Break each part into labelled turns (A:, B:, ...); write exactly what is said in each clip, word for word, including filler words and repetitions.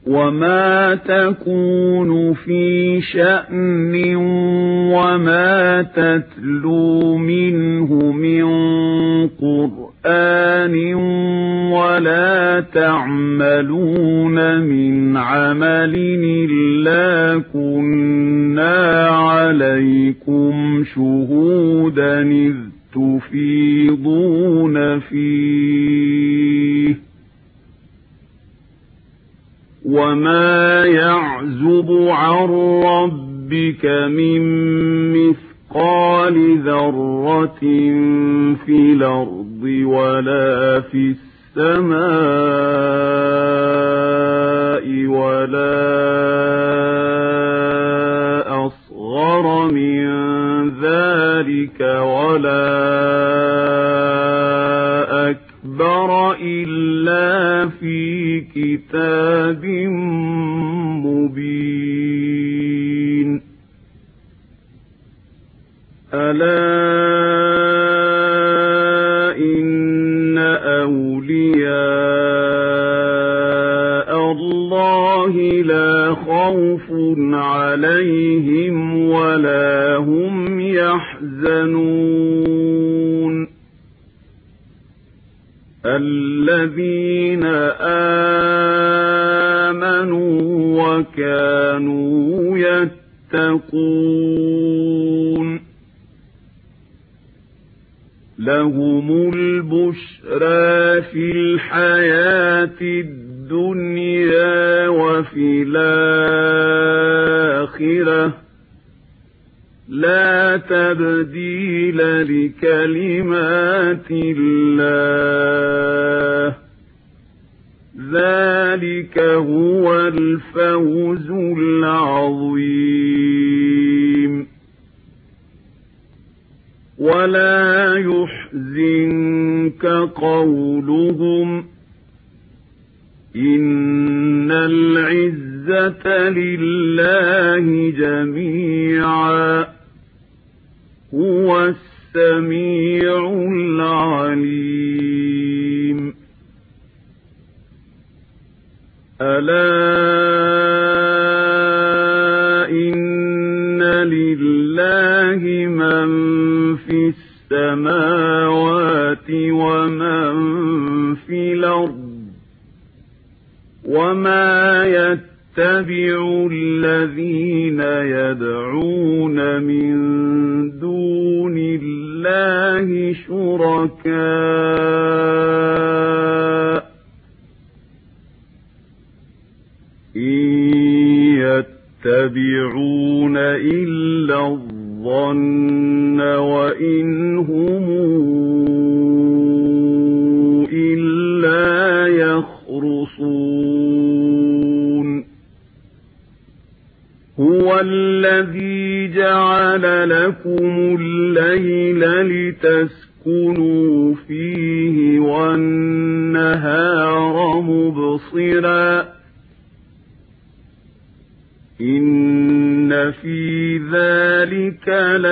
A: وما تكون في شأن وما تتلو منه من قرآن ولا تعملون من عمل إلا كنا عليكم شهودا إذ تفيضون فيه وما يعزب عن ربك من مثقال ذرة في الأرض ولا في السماء ولا أصغر من ذلك ولا أكبر إلا في كتاب مبين ألا إن أولياء الله لا خوف عليهم ولا هم يحزنون الذين آمنوا وكانوا يتقون لهم البشرى في الحياة الدنيا وفي الآخرة لا تبديل لكلمات الله ذلك هو الفوز العظيم ولا يحزنك قولهم إن العزة لله جميعا هو السميع العليم ألا إن لله من في السماوات ومن في الأرض وما يتبع الذين يدعون من دون الله شركاء إن يتبعون إلا الظن وإن هم إلا يخرصون هو الذي جعل لكم الليل لتسكنوا فيه والنهار مبصرا إن في ذلك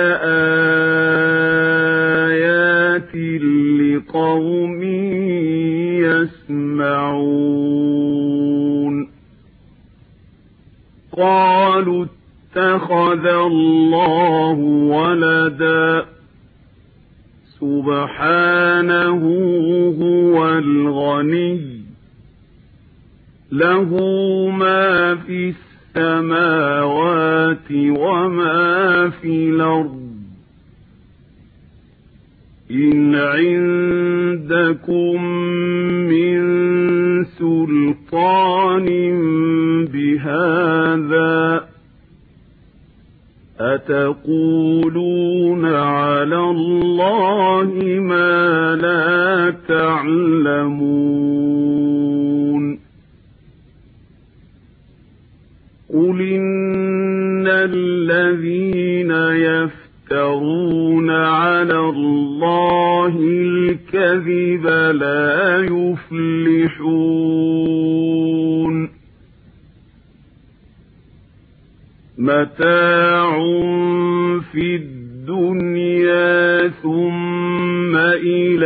A: لآيات لقوم يسمعون قالوا اتخذ الله ولدا سبحانه هو الغني له ما في السماوات وما في الأرض إن عندكم من سلطان بهذا أتقولون على الله ما لا تعلمون قل إن الذين يفترون على الله الكذب لا يفلحون متاع في الدنيا ثم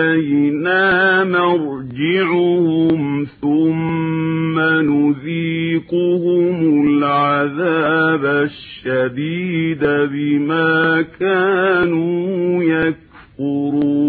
A: إلينا مرجعهم ثم نذيقهم نذيقهم العذاب الشديد بما كانوا يكفرون